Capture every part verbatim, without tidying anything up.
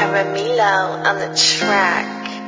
Caramelo on the track.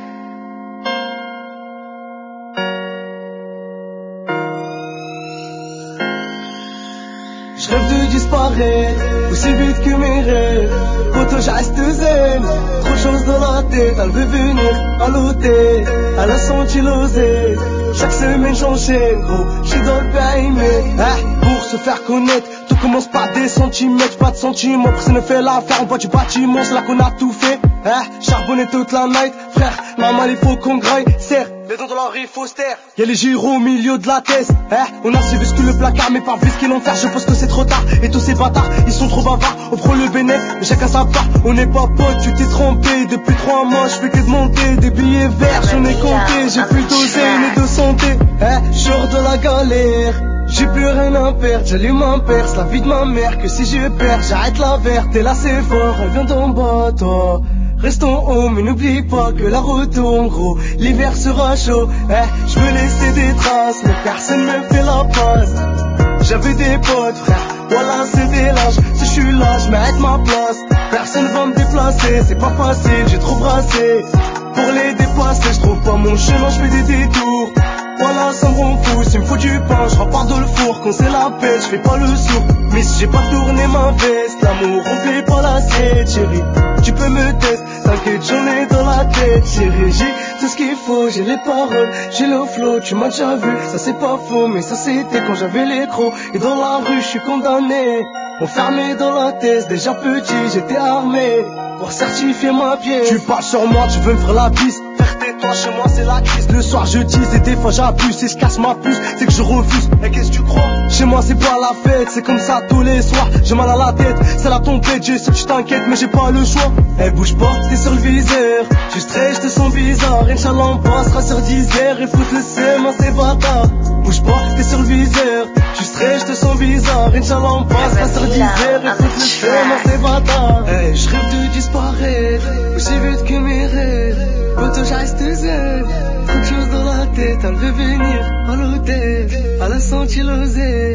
Je rêve de disparaître, aussi vite que mes rêves. Poto, je reste zen, trop de choses dans la tête. Elle veut venir à l'hôtel, elle a senti l'oser. Chaque semaine j'enchaîne, gros, j'suis dans le périmètre. Eh, pour se faire connaître, tout commence par des centimètres. Pas de sentiments, personne ne fait l'affaire. On voit du bâtiment, c'est là qu'on a tout fait. Eh, charbonner toute la night, frère, normal il faut qu'on graille. Serre, les dents dans la rue, faut se taire. Y'a les gyros au milieu de la tête. Eh, on a su que le placard, mais par visquer l'enfer, je pense que c'est trop tard. Et tous ces bâtards, ils sont trop bavards. On prend le bénéfice, mais chacun sa part. On n'est pas potes, tu t'es trompé. Depuis trois mois, je fais que de monter. Des billets verts, j'en ai compté. J'ai plus dosé, ni de santé. Eh, je sors de la galère. J'ai plus rien à perdre, j'allume un perce, la vie de ma mère, que si je perds, j'arrête la verte, et là c'est fort, elle vient d'en bas, toi. Restons haut, mais n'oublie pas que la route tourne, gros, l'hiver sera chaud, eh, je veux laisser des traces, mais personne me fait la passe. J'avais des potes, frère, voilà c'est des lâches, si je suis là, je mérite ma place. Personne va me déplacer, c'est pas facile, j'ai trop brassé. Pour les dépasser, je trouve pas mon chemin, je fais des détours. Voilà, ça me rend fou, s'il me faut du pain, je repars dans le four. Quand c'est la paix, je fais pas le sourd. Mais si j'ai pas tourné ma veste, l'amour remplit pas l'assiette, chérie. Tu peux me tester, t'inquiète, j'en ai dans la tête, chérie. J'ai tout ce qu'il faut, j'ai les paroles, j'ai le flow, tu m'as déjà vu. Ça c'est pas faux, mais ça c'était quand j'avais les crocs. Et dans la rue, je suis condamné, enfermé dans la thèse. Déjà petit, j'étais armé pour certifier ma pièce. Tu parles sur moi, tu veux me faire la piste. Toi chez moi c'est la crise, le soir je tease et des fois j'abuse et je casse ma puce, c'est que je refuse, et qu'est-ce que tu crois? Chez moi c'est pas la fête, c'est comme ça tous les soirs, j'ai mal à la tête, c'est la tempête, je sais que tu t'inquiètes mais j'ai pas le choix. Eh bouge pas, t'es sur le viseur, tu stresses, je te sens bizarre, Inch'Allah on passera sur dix heures et foutre le seum à ces bâtards. Bouge pas, t'es sur le viseur, tu stresses, je te sens bizarre, Inch'Allah on passera sur dix heures et foutre le seum à ces bâtards. Eh, je rêve de disparaître, aussi vite que mes rêves. Poto, je reste zen, trop de choses dans la tête. Elle veut venir à l'hôtel, elle a senti l'oser.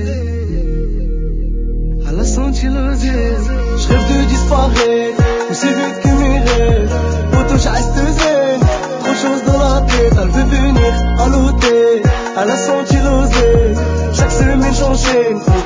Elle a senti l'oser. Je rêve de disparaître, aussi vite que mes rêves. Poto, je reste zen, trop de choses dans la tête. Elle veut venir à l'hôtel, elle a senti l'oser. Chaque semaine j'enchaîne.